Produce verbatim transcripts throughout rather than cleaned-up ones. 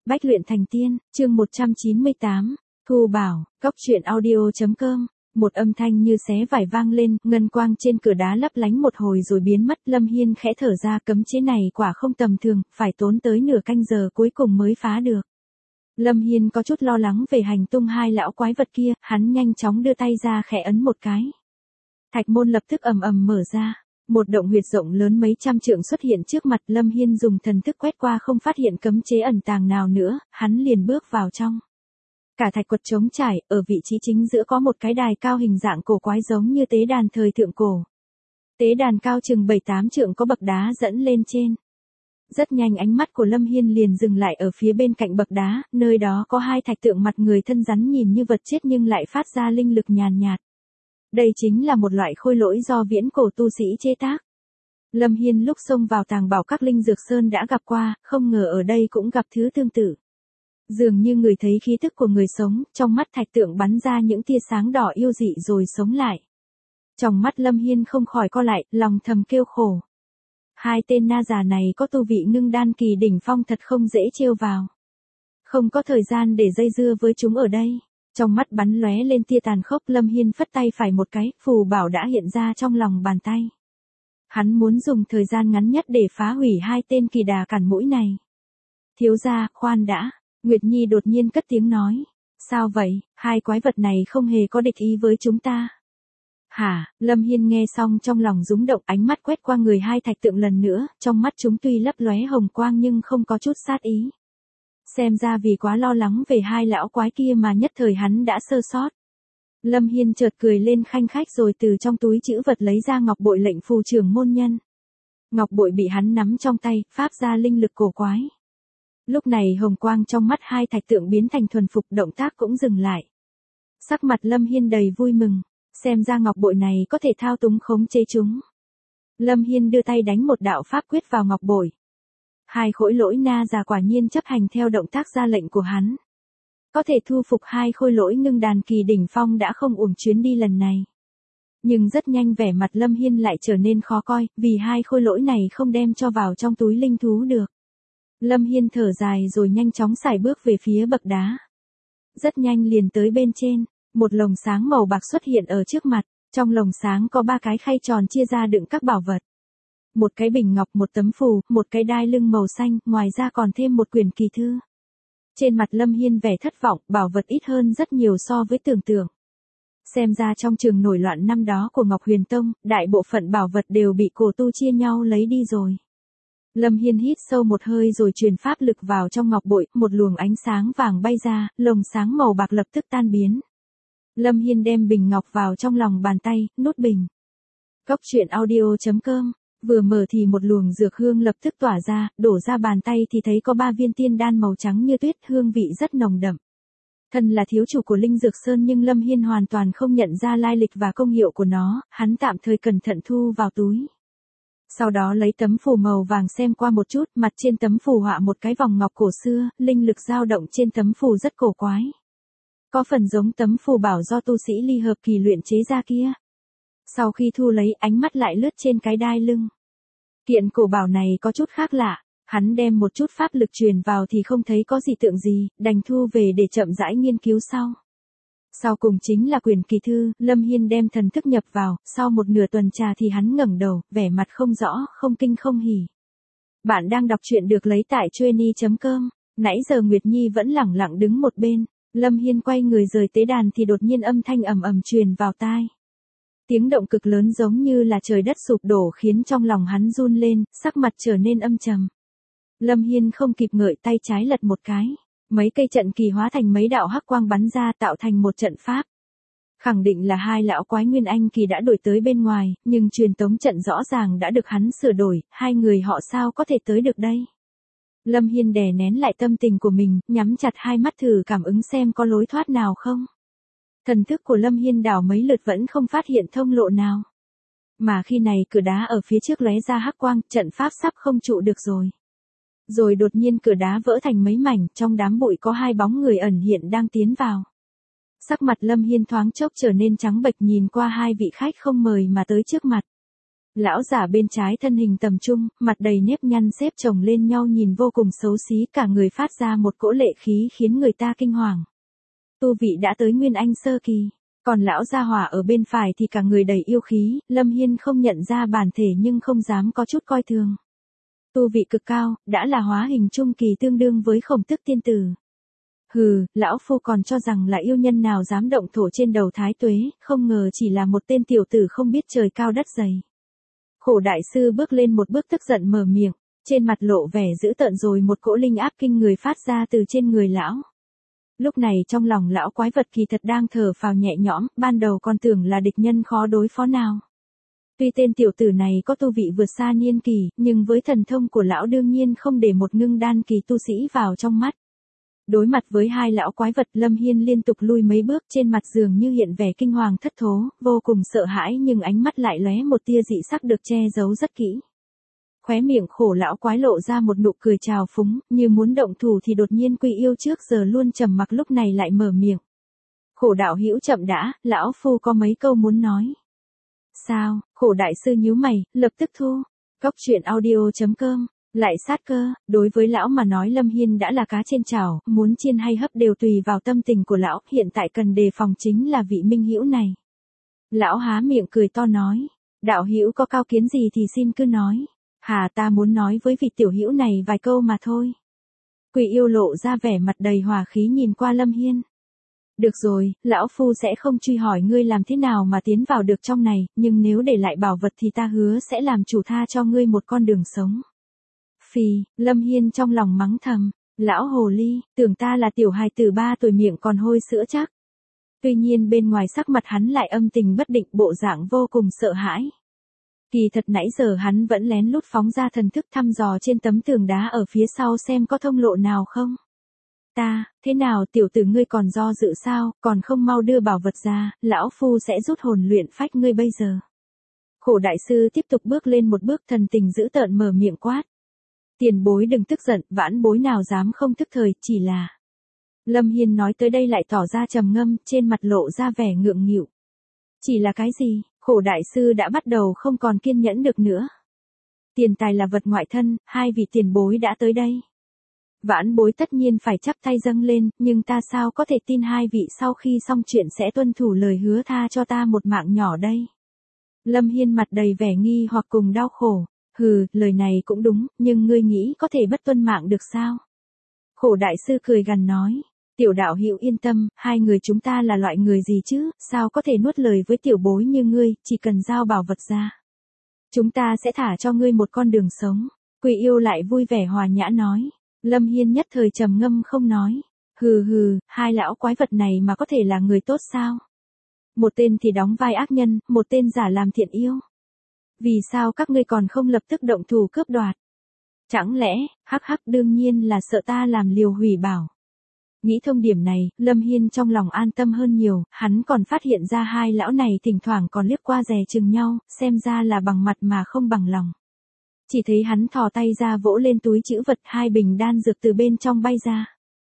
Bách luyện thành tiên, chương một trăm chín mươi tám, Thu Bảo, Cốc truyện audio.com. Một âm thanh như xé vải vang lên, ngân quang trên cửa đá lấp lánh một hồi rồi biến mất. Lâm Hiên khẽ thở ra, cấm chế này quả không tầm thường, phải tốn tới nửa canh giờ cuối cùng mới phá được. Lâm Hiên có chút lo lắng về hành tung hai lão quái vật kia, hắn nhanh chóng đưa tay ra khẽ ấn một cái. Thạch môn lập tức ầm ầm mở ra. Một động huyệt rộng lớn mấy trăm trượng xuất hiện trước mặt. Lâm Hiên dùng thần thức quét qua không phát hiện cấm chế ẩn tàng nào nữa, hắn liền bước vào trong. Cả thạch quật trống trải, ở vị trí chính giữa có một cái đài cao hình dạng cổ quái giống như tế đàn thời thượng cổ. Tế đàn cao chừng bảy tám trượng có bậc đá dẫn lên trên. Rất nhanh ánh mắt của Lâm Hiên liền dừng lại ở phía bên cạnh bậc đá, nơi đó có hai thạch tượng mặt người thân rắn nhìn như vật chết nhưng lại phát ra linh lực nhàn nhạt. Đây chính là một loại khôi lỗi do viễn cổ tu sĩ chế tác. Lâm Hiên lúc xông vào tàng bảo các linh dược sơn đã gặp qua, không ngờ ở đây cũng gặp thứ tương tự. Dường như người thấy khí tức của người sống, trong mắt thạch tượng bắn ra những tia sáng đỏ yêu dị rồi sống lại. Trong mắt Lâm Hiên không khỏi co lại, lòng thầm kêu khổ. Hai tên na già này có tu vị ngưng đan kỳ đỉnh phong thật không dễ trêu vào. Không có thời gian để dây dưa với chúng ở đây. Trong mắt bắn lóe lên tia tàn khốc, Lâm Hiên phất tay phải một cái, phù bảo đã hiện ra trong lòng bàn tay. Hắn muốn dùng thời gian ngắn nhất để phá hủy hai tên kỳ đà cản mũi này. Thiếu gia, khoan đã. Nguyệt Nhi đột nhiên cất tiếng nói. Sao vậy, hai quái vật này không hề có địch ý với chúng ta. Hả, Lâm Hiên nghe xong trong lòng rúng động, ánh mắt quét qua người hai thạch tượng lần nữa, trong mắt chúng tuy lấp lóe hồng quang nhưng không có chút sát ý. Xem ra vì quá lo lắng về hai lão quái kia mà nhất thời hắn đã sơ sót. Lâm Hiên chợt cười lên khanh khách rồi từ trong túi trữ vật lấy ra ngọc bội lệnh phù trưởng môn nhân. Ngọc bội bị hắn nắm trong tay, phát ra linh lực cổ quái. Lúc này hồng quang trong mắt hai thạch tượng biến thành thuần phục, động tác cũng dừng lại. Sắc mặt Lâm Hiên đầy vui mừng, xem ra ngọc bội này có thể thao túng khống chế chúng. Lâm Hiên đưa tay đánh một đạo pháp quyết vào ngọc bội. Hai khối lỗi na già quả nhiên chấp hành theo động tác ra lệnh của hắn. Có thể thu phục hai khối lỗi ngưng đàn kỳ đỉnh phong đã không uổng chuyến đi lần này. Nhưng rất nhanh vẻ mặt Lâm Hiên lại trở nên khó coi, vì hai khối lỗi này không đem cho vào trong túi linh thú được. Lâm Hiên thở dài rồi nhanh chóng sải bước về phía bậc đá. Rất nhanh liền tới bên trên, một lồng sáng màu bạc xuất hiện ở trước mặt, trong lồng sáng có ba cái khay tròn chia ra đựng các bảo vật. Một cái bình ngọc, một tấm phù, một cái đai lưng màu xanh, ngoài ra còn thêm một quyển kỳ thư. Trên mặt Lâm Hiên vẻ thất vọng, bảo vật ít hơn rất nhiều so với tưởng tượng. Xem ra trong trường nổi loạn năm đó của Ngọc Huyền Tông, đại bộ phận bảo vật đều bị cổ tu chia nhau lấy đi rồi. Lâm Hiên hít sâu một hơi rồi truyền pháp lực vào trong ngọc bội, một luồng ánh sáng vàng bay ra, lồng sáng màu bạc lập tức tan biến. Lâm Hiên đem bình ngọc vào trong lòng bàn tay, nút bình. Cốc truyện audio.com. Vừa mở thì một luồng dược hương lập tức tỏa ra, đổ ra bàn tay thì thấy có ba viên tiên đan màu trắng như tuyết, hương vị rất nồng đậm. Thân là thiếu chủ của Linh Dược Sơn nhưng Lâm Hiên hoàn toàn không nhận ra lai lịch và công hiệu của nó, hắn tạm thời cẩn thận thu vào túi. Sau đó lấy tấm phù màu vàng xem qua một chút, mặt trên tấm phù họa một cái vòng ngọc cổ xưa, linh lực dao động trên tấm phù rất cổ quái. Có phần giống tấm phù bảo do tu sĩ ly hợp kỳ luyện chế ra kia. Sau khi thu lấy, ánh mắt lại lướt trên cái đai lưng. Kiện cổ bảo này có chút khác lạ, hắn đem một chút pháp lực truyền vào thì không thấy có gì tượng gì, đành thu về để chậm rãi nghiên cứu sau. Sau cùng chính là quyển kỳ thư, Lâm Hiên đem thần thức nhập vào, sau một nửa tuần trà thì hắn ngẩng đầu, vẻ mặt không rõ, không kinh không hỉ. Bạn đang đọc truyện được lấy tại chueny chấm com, nãy giờ Nguyệt Nhi vẫn lẳng lặng đứng một bên, Lâm Hiên quay người rời tế đàn thì đột nhiên âm thanh ầm ầm truyền vào tai. Tiếng động cực lớn giống như là trời đất sụp đổ khiến trong lòng hắn run lên, sắc mặt trở nên âm trầm. Lâm Hiên không kịp ngợi, tay trái lật một cái. Mấy cây trận kỳ hóa thành mấy đạo hắc quang bắn ra tạo thành một trận pháp. Khẳng định là hai lão quái nguyên anh kỳ đã đổi tới bên ngoài, nhưng truyền tống trận rõ ràng đã được hắn sửa đổi, hai người họ sao có thể tới được đây. Lâm Hiên đè nén lại tâm tình của mình, nhắm chặt hai mắt thử cảm ứng xem có lối thoát nào không. Thần thức của Lâm Hiên đảo mấy lượt vẫn không phát hiện thông lộ nào. Mà khi này cửa đá ở phía trước lóe ra hắc quang, trận pháp sắp không trụ được rồi. Rồi đột nhiên cửa đá vỡ thành mấy mảnh, trong đám bụi có hai bóng người ẩn hiện đang tiến vào. Sắc mặt Lâm Hiên thoáng chốc trở nên trắng bệch nhìn qua hai vị khách không mời mà tới trước mặt. Lão giả bên trái thân hình tầm trung, mặt đầy nếp nhăn xếp chồng lên nhau nhìn vô cùng xấu xí, cả người phát ra một cỗ lệ khí khiến người ta kinh hoàng. Tu vị đã tới Nguyên Anh sơ kỳ, còn lão gia hỏa ở bên phải thì cả người đầy yêu khí, Lâm Hiên không nhận ra bản thể nhưng không dám có chút coi thường. Tu vị cực cao, đã là hóa hình trung kỳ tương đương với Khổng Tức tiên tử. Hừ, lão phu còn cho rằng là yêu nhân nào dám động thổ trên đầu thái tuế, không ngờ chỉ là một tên tiểu tử không biết trời cao đất dày. Khổ đại sư bước lên một bước tức giận mở miệng, trên mặt lộ vẻ dữ tợn rồi một cỗ linh áp kinh người phát ra từ trên người lão. Lúc này trong lòng lão quái vật kỳ thật đang thở phào nhẹ nhõm, ban đầu còn tưởng là địch nhân khó đối phó nào. Tuy tên tiểu tử này có tu vị vượt xa niên kỳ, nhưng với thần thông của lão đương nhiên không để một ngưng đan kỳ tu sĩ vào trong mắt. Đối mặt với hai lão quái vật, Lâm Hiên liên tục lui mấy bước, trên mặt dường như hiện vẻ kinh hoàng thất thố, vô cùng sợ hãi nhưng ánh mắt lại lóe một tia dị sắc được che giấu rất kỹ. Khóe miệng khổ lão quái lộ ra một nụ cười trào phúng, như muốn động thủ thì đột nhiên Quy Yêu trước giờ luôn trầm mặc lúc này lại mở miệng. Khổ đạo hữu chậm đã, lão phu có mấy câu muốn nói. Sao? Khổ đại sư nhíu mày, lập tức thu. Cóc truyện audio chấm com. Lại sát cơ, đối với lão mà nói Lâm Hiên đã là cá trên chảo, muốn chiên hay hấp đều tùy vào tâm tình của lão, hiện tại cần đề phòng chính là vị minh hữu này. Lão há miệng cười to nói, đạo hữu có cao kiến gì thì xin cứ nói. Hà, ta muốn nói với vị tiểu hữu này vài câu mà thôi. Quỷ yêu lộ ra vẻ mặt đầy hòa khí nhìn qua Lâm Hiên. Được rồi, lão phu sẽ không truy hỏi ngươi làm thế nào mà tiến vào được trong này, nhưng nếu để lại bảo vật thì ta hứa sẽ làm chủ tha cho ngươi một con đường sống. Phì, Lâm Hiên trong lòng mắng thầm, lão hồ ly, tưởng ta là tiểu hài tử ba tuổi miệng còn hôi sữa chắc. Tuy nhiên bên ngoài sắc mặt hắn lại âm tình bất định, bộ dạng vô cùng sợ hãi. Kỳ thật nãy giờ hắn vẫn lén lút phóng ra thần thức thăm dò trên tấm tường đá ở phía sau xem có thông lộ nào không. Ta, thế nào tiểu tử ngươi còn do dự sao, còn không mau đưa bảo vật ra, lão phu sẽ rút hồn luyện phách ngươi bây giờ. Khổ đại sư tiếp tục bước lên một bước, thần tình dữ tợn mở miệng quát. Tiền bối đừng tức giận, vãn bối nào dám không tức thời, chỉ là... Lâm Hiên nói tới đây lại tỏ ra trầm ngâm, trên mặt lộ ra vẻ ngượng nghịu. Chỉ là cái gì? Khổ đại sư đã bắt đầu không còn kiên nhẫn được nữa. Tiền tài là vật ngoại thân, hai vị tiền bối đã tới đây. Vãn bối tất nhiên phải chắp tay dâng lên, nhưng ta sao có thể tin hai vị sau khi xong chuyện sẽ tuân thủ lời hứa tha cho ta một mạng nhỏ đây. Lâm Hiên mặt đầy vẻ nghi hoặc cùng đau khổ. Hừ, lời này cũng đúng, nhưng ngươi nghĩ có thể bất tuân mạng được sao? Khổ đại sư cười gằn nói. Tiểu đạo hữu yên tâm, hai người chúng ta là loại người gì chứ, sao có thể nuốt lời với tiểu bối như ngươi, chỉ cần giao bảo vật ra. Chúng ta sẽ thả cho ngươi một con đường sống. Quỷ yêu lại vui vẻ hòa nhã nói. Lâm Hiên nhất thời trầm ngâm không nói. Hừ hừ, hai lão quái vật này mà có thể là người tốt sao? Một tên thì đóng vai ác nhân, một tên giả làm thiện yêu. Vì sao các ngươi còn không lập tức động thủ cướp đoạt? Chẳng lẽ, hắc hắc đương nhiên là sợ ta làm liều hủy bảo. Nghĩ thông điểm này, Lâm Hiên trong lòng an tâm hơn nhiều, hắn còn phát hiện ra hai lão này thỉnh thoảng còn liếc qua dè chừng nhau, xem ra là bằng mặt mà không bằng lòng. Chỉ thấy hắn thò tay ra vỗ lên túi trữ vật, hai bình đan dược từ bên trong bay ra.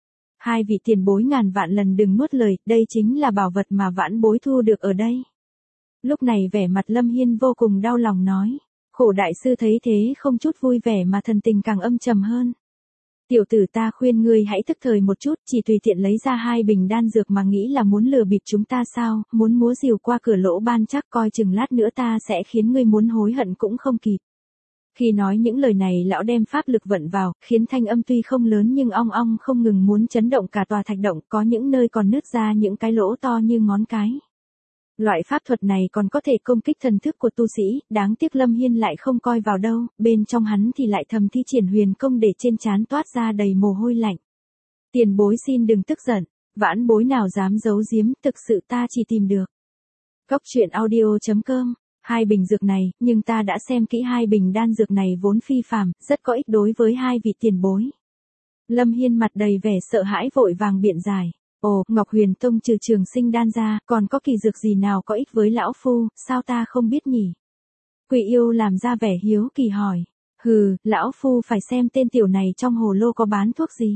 Hai vị tiền bối ngàn vạn lần đừng nuốt lời, đây chính là bảo vật mà vãn bối thu được ở đây. Lúc này vẻ mặt Lâm Hiên vô cùng đau lòng nói. Khổ đại sư thấy thế không chút vui vẻ mà thần tình càng âm trầm hơn. Tiểu tử ta khuyên ngươi hãy thức thời một chút, chỉ tùy tiện lấy ra hai bình đan dược mà nghĩ là muốn lừa bịp chúng ta sao, muốn múa rìu qua cửa lỗ ban chắc coi chừng lát nữa ta sẽ khiến ngươi muốn hối hận cũng không kịp. Khi nói những lời này lão đem pháp lực vận vào, khiến thanh âm tuy không lớn nhưng ong ong không ngừng muốn chấn động cả tòa thạch động, có những nơi còn nứt ra những cái lỗ to như ngón cái. Loại pháp thuật này còn có thể công kích thần thức của tu sĩ, đáng tiếc Lâm Hiên lại không coi vào đâu, bên trong hắn thì lại thầm thi triển huyền công để trên trán toát ra đầy mồ hôi lạnh. Tiền bối xin đừng tức giận, vãn bối nào dám giấu giếm, thực sự ta chỉ tìm được. Cóc truyện audio chấm com. Hai bình dược này, nhưng ta đã xem kỹ hai bình đan dược này vốn phi phàm, rất có ích đối với hai vị tiền bối. Lâm Hiên mặt đầy vẻ sợ hãi vội vàng biện giải. Ồ, Ngọc Huyền Tông trừ trường sinh đan ra, còn có kỳ dược gì nào có ích với lão phu, sao ta không biết nhỉ? Quỷ yêu làm ra vẻ hiếu kỳ hỏi. Hừ, lão phu phải xem tên tiểu này trong hồ lô có bán thuốc gì.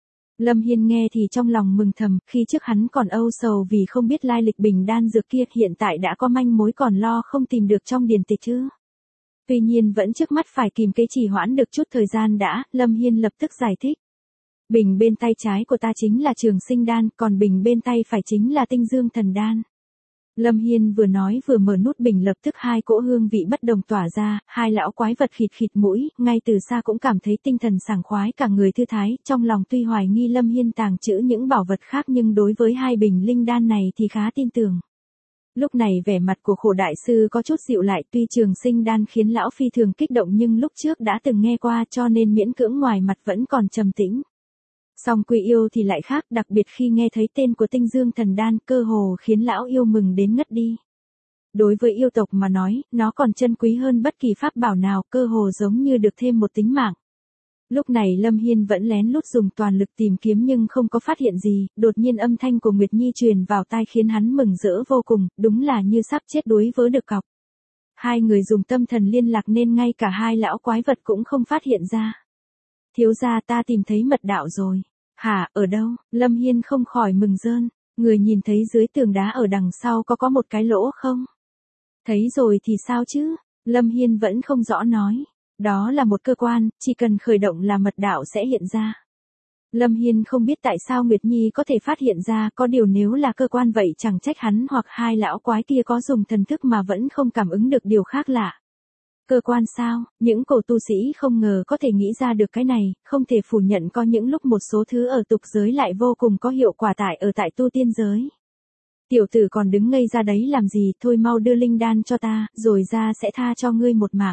Lâm Hiên nghe thì trong lòng mừng thầm, khi trước hắn còn âu sầu vì không biết lai lịch bình đan dược kia, hiện tại đã có manh mối còn lo không tìm được trong điển tịch chứ. Tuy nhiên vẫn trước mắt phải kìm cái trì hoãn được chút thời gian đã, Lâm Hiên lập tức giải thích. Bình bên tay trái của ta chính là Trường Sinh Đan, còn bình bên tay phải chính là Tinh Dương Thần Đan. Lâm Hiên vừa nói vừa mở nút bình, lập tức hai cỗ hương vị bất đồng tỏa ra, hai lão quái vật khịt khịt mũi, ngay từ xa cũng cảm thấy tinh thần sảng khoái, cả người thư thái, trong lòng tuy hoài nghi Lâm Hiên tàng trữ những bảo vật khác nhưng đối với hai bình linh đan này thì khá tin tưởng. Lúc này vẻ mặt của Khổ đại sư có chút dịu lại, tuy Trường Sinh Đan khiến lão phi thường kích động nhưng lúc trước đã từng nghe qua cho nên miễn cưỡng ngoài mặt vẫn còn trầm tĩnh. Song Quỷ Yêu thì lại khác, đặc biệt khi nghe thấy tên của Tinh Dương Thần Đan cơ hồ khiến lão yêu mừng đến ngất đi. Đối với yêu tộc mà nói, nó còn chân quý hơn bất kỳ pháp bảo nào, cơ hồ giống như được thêm một tính mạng. Lúc này Lâm Hiên vẫn lén lút dùng toàn lực tìm kiếm nhưng không có phát hiện gì, đột nhiên âm thanh của Nguyệt Nhi truyền vào tai khiến hắn mừng rỡ vô cùng, đúng là như sắp chết đuối vớ được cọc. Hai người dùng tâm thần liên lạc nên ngay cả hai lão quái vật cũng không phát hiện ra. Thiếu gia, ta tìm thấy mật đạo rồi. Hả, ở đâu? Lâm Hiên không khỏi mừng rơn. Người nhìn thấy dưới tường đá ở đằng sau có có một cái lỗ không? Thấy rồi thì sao chứ? Lâm Hiên vẫn không rõ nói. Đó là một cơ quan, chỉ cần khởi động là mật đạo sẽ hiện ra. Lâm Hiên không biết tại sao Nguyệt Nhi có thể phát hiện ra, có điều nếu là cơ quan vậy chẳng trách hắn hoặc hai lão quái kia có dùng thần thức mà vẫn không cảm ứng được điều khác lạ. Cơ quan sao? Những cổ tu sĩ không ngờ có thể nghĩ ra được cái này, không thể phủ nhận có những lúc một số thứ ở tục giới lại vô cùng có hiệu quả tại ở tại tu tiên giới. Tiểu tử còn đứng ngây ra đấy làm gì, thôi mau đưa linh đan cho ta, rồi ra sẽ tha cho ngươi một mạng.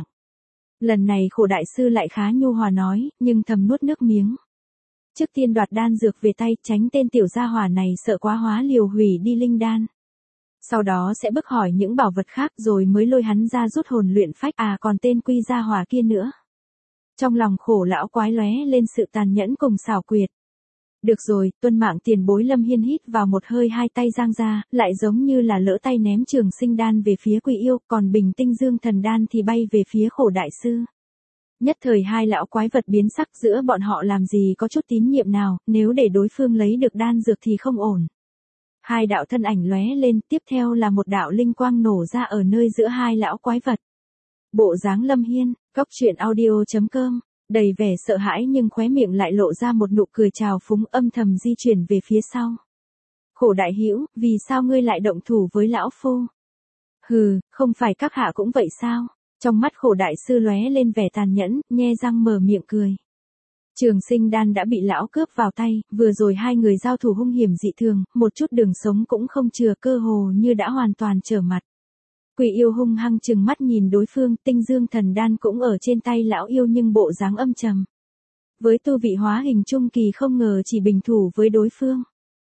Lần này Khổ đại sư lại khá nhu hòa nói, nhưng thầm nuốt nước miếng. Trước tiên đoạt đan dược về tay, tránh tên tiểu gia hỏa này sợ quá hóa liều hủy đi linh đan. Sau đó sẽ bức hỏi những bảo vật khác rồi mới lôi hắn ra rút hồn luyện phách, à còn tên quy gia hỏa kia nữa. Trong lòng Khổ lão quái lóe lên sự tàn nhẫn cùng xảo quyệt. Được rồi, tuân mạng tiền bối. Lâm Hiên hít vào một hơi, hai tay giang ra, lại giống như là lỡ tay ném Trường Sinh Đan về phía Quỷ Yêu, còn bình Tinh Dương Thần Đan thì bay về phía Khổ đại sư. Nhất thời hai lão quái vật biến sắc, giữa bọn họ làm gì có chút tín nhiệm nào, nếu để đối phương lấy được đan dược thì không ổn. Hai đạo thân ảnh lóe lên, tiếp theo là một đạo linh quang nổ ra ở nơi giữa hai lão quái vật. Bộ dáng Lâm Hiên, góc truyện audio chấm com, đầy vẻ sợ hãi nhưng khóe miệng lại lộ ra một nụ cười trào phúng, âm thầm di chuyển về phía sau. Khổ đại hữu, vì sao ngươi lại động thủ với lão phu? Hừ, không phải các hạ cũng vậy sao? Trong mắt Khổ đại sư lóe lên vẻ tàn nhẫn, nhe răng mở miệng cười. Trường Sinh Đan đã bị lão cướp vào tay, vừa rồi hai người giao thủ hung hiểm dị thường, một chút đường sống cũng không chừa, cơ hồ như đã hoàn toàn trở mặt. Quỷ Yêu hung hăng trừng mắt nhìn đối phương, Tinh Dương Thần Đan cũng ở trên tay lão yêu nhưng bộ dáng âm trầm. Với tu vị hóa hình trung kỳ không ngờ chỉ bình thủ với đối phương.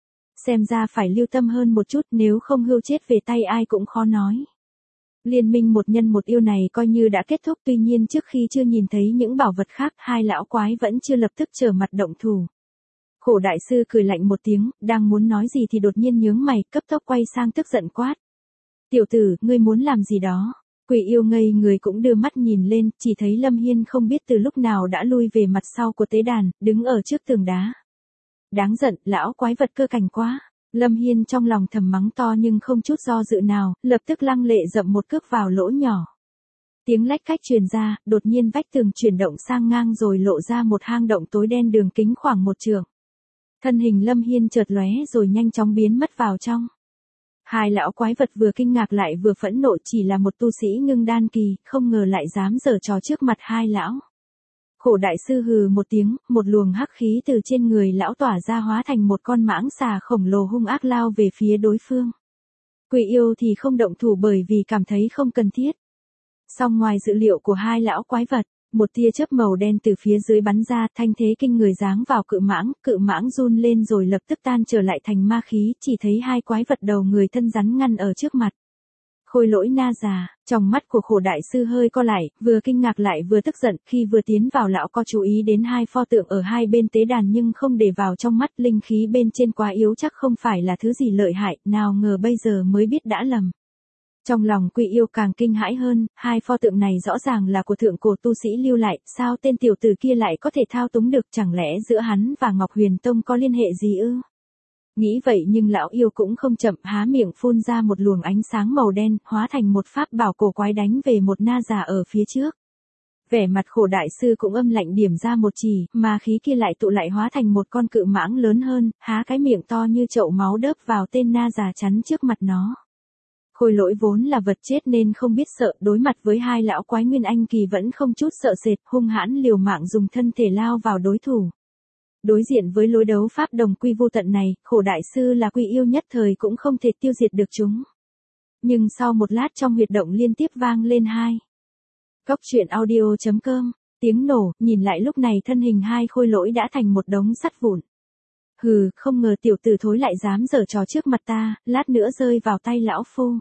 Xem ra phải lưu tâm hơn một chút, nếu không hưu chết về tay ai cũng khó nói. Liên minh một nhân một yêu này coi như đã kết thúc, tuy nhiên trước khi chưa nhìn thấy những bảo vật khác, hai lão quái vẫn chưa lập tức trở mặt động thủ. Khổ đại sư cười lạnh một tiếng, đang muốn nói gì thì đột nhiên nhướng mày, cấp tốc quay sang tức giận quát. Tiểu tử, ngươi muốn làm gì đó? Quỷ Yêu ngây người cũng đưa mắt nhìn lên, chỉ thấy Lâm Hiên không biết từ lúc nào đã lui về mặt sau của tế đàn, đứng ở trước tường đá. Đáng giận, lão quái vật cơ cảnh quá. Lâm Hiên trong lòng thầm mắng to nhưng không chút do dự nào, lập tức lăng lệ dậm một cước vào lỗ nhỏ. Tiếng lách cách truyền ra, đột nhiên vách tường chuyển động sang ngang rồi lộ ra một hang động tối đen đường kính khoảng một trượng. Thân hình Lâm Hiên chợt lóe rồi nhanh chóng biến mất vào trong. Hai lão quái vật vừa kinh ngạc lại vừa phẫn nộ, chỉ là một tu sĩ ngưng đan kỳ, không ngờ lại dám giở trò trước mặt hai lão. Khổ đại sư hừ một tiếng, một luồng hắc khí từ trên người lão tỏa ra hóa thành một con mãng xà khổng lồ hung ác lao về phía đối phương. Quỷ Yêu thì không động thủ bởi vì cảm thấy không cần thiết. Song ngoài dự liệu của hai lão quái vật, một tia chớp màu đen từ phía dưới bắn ra, thanh thế kinh người giáng vào cự mãng, cự mãng run lên rồi lập tức tan trở lại thành ma khí, chỉ thấy hai quái vật đầu người thân rắn ngăn ở trước mặt. Khôi Lỗi Na già, trong mắt của Khổ đại sư hơi co lại, vừa kinh ngạc lại vừa tức giận, khi vừa tiến vào lão có chú ý đến hai pho tượng ở hai bên tế đàn nhưng không để vào trong mắt, linh khí bên trên quá yếu chắc không phải là thứ gì lợi hại, nào ngờ bây giờ mới biết đã lầm. Trong lòng Quỷ Yêu càng kinh hãi hơn, hai pho tượng này rõ ràng là của thượng cổ tu sĩ lưu lại, sao tên tiểu tử kia lại có thể thao túng được, chẳng lẽ giữa hắn và Ngọc Huyền Tông có liên hệ gì ư? Nghĩ vậy nhưng lão yêu cũng không chậm, há miệng phun ra một luồng ánh sáng màu đen, hóa thành một pháp bảo cổ quái đánh về một na già ở phía trước. Vẻ mặt Khổ đại sư cũng âm lạnh điểm ra một chỉ, mà khí kia lại tụ lại hóa thành một con cự mãng lớn hơn, há cái miệng to như chậu máu đớp vào tên na già chắn trước mặt nó. Khôi Lỗi vốn là vật chết nên không biết sợ, đối mặt với hai lão quái nguyên anh kỳ vẫn không chút sợ sệt, hung hãn liều mạng dùng thân thể lao vào đối thủ. Đối diện với lối đấu pháp đồng quy vô tận này, Khổ đại sư là quy yêu nhất thời cũng không thể tiêu diệt được chúng. Nhưng sau một lát trong huyệt động liên tiếp vang lên hai. Cốc truyện audio chấm com, tiếng nổ, nhìn lại lúc này thân hình hai Khôi Lỗi đã thành một đống sắt vụn. Hừ, không ngờ tiểu tử thối lại dám giở trò trước mặt ta, lát nữa rơi vào tay lão phu.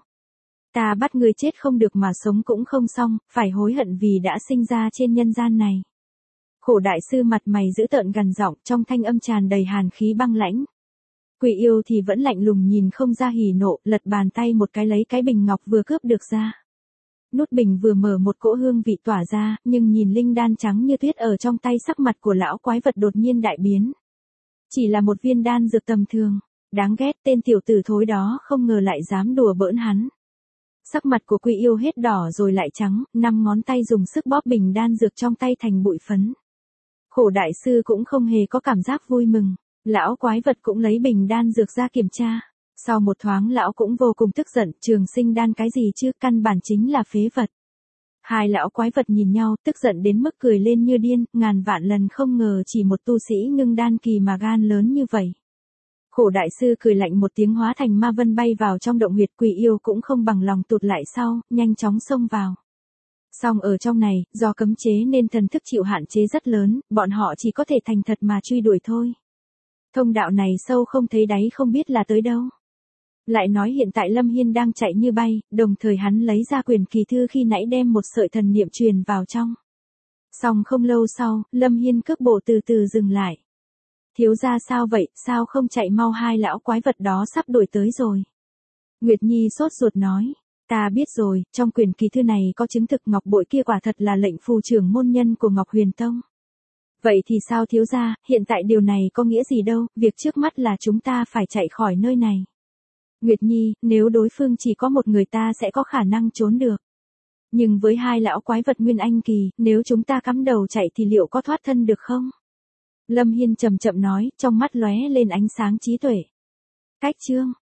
Ta bắt ngươi chết không được mà sống cũng không xong, phải hối hận vì đã sinh ra trên nhân gian này. Khổ đại sư mặt mày dữ tợn gằn giọng, trong thanh âm tràn đầy hàn khí băng lãnh. Quỷ yêu thì vẫn lạnh lùng nhìn không ra hỉ nộ, lật bàn tay một cái lấy cái bình ngọc vừa cướp được ra. Nút bình vừa mở một cỗ hương vị tỏa ra, nhưng nhìn linh đan trắng như tuyết ở trong tay, sắc mặt của lão quái vật đột nhiên đại biến. Chỉ là một viên đan dược tầm thường, đáng ghét, tên tiểu tử thối đó không ngờ lại dám đùa bỡn hắn. Sắc mặt của Quỷ yêu hết đỏ rồi lại trắng, năm ngón tay dùng sức bóp bình đan dược trong tay thành bụi phấn. Khổ đại sư cũng không hề có cảm giác vui mừng, lão quái vật cũng lấy bình đan dược ra kiểm tra. Sau một thoáng lão cũng vô cùng tức giận, trường sinh đan cái gì chứ, căn bản chính là phế vật. Hai lão quái vật nhìn nhau, tức giận đến mức cười lên như điên, ngàn vạn lần không ngờ chỉ một tu sĩ ngưng đan kỳ mà gan lớn như vậy. Khổ đại sư cười lạnh một tiếng hóa thành ma vân bay vào trong động huyệt. Quỷ yêu cũng không bằng lòng tụt lại sau, nhanh chóng xông vào. Song ở trong này, do cấm chế nên thần thức chịu hạn chế rất lớn, bọn họ chỉ có thể thành thật mà truy đuổi thôi. Thông đạo này sâu không thấy đáy, không biết là tới đâu. Lại nói hiện tại Lâm Hiên đang chạy như bay, đồng thời hắn lấy ra quyền kỳ thư khi nãy đem một sợi thần niệm truyền vào trong. Song không lâu sau, Lâm Hiên cước bộ từ từ dừng lại. Thiếu gia sao vậy, sao không chạy mau, hai lão quái vật đó sắp đuổi tới rồi. Nguyệt Nhi sốt ruột nói, ta biết rồi, trong quyền kỳ thư này có chứng thực ngọc bội kia quả thật là lệnh phù trưởng môn nhân của Ngọc Huyền Tông. Vậy thì sao thiếu gia, hiện tại điều này có nghĩa gì đâu, việc trước mắt là chúng ta phải chạy khỏi nơi này. Nguyệt Nhi, nếu đối phương chỉ có một người ta sẽ có khả năng trốn được. Nhưng với hai lão quái vật nguyên anh kỳ, nếu chúng ta cắm đầu chạy thì liệu có thoát thân được không? Lâm Hiên chậm chậm nói, trong mắt lóe lên ánh sáng trí tuệ. Cách chương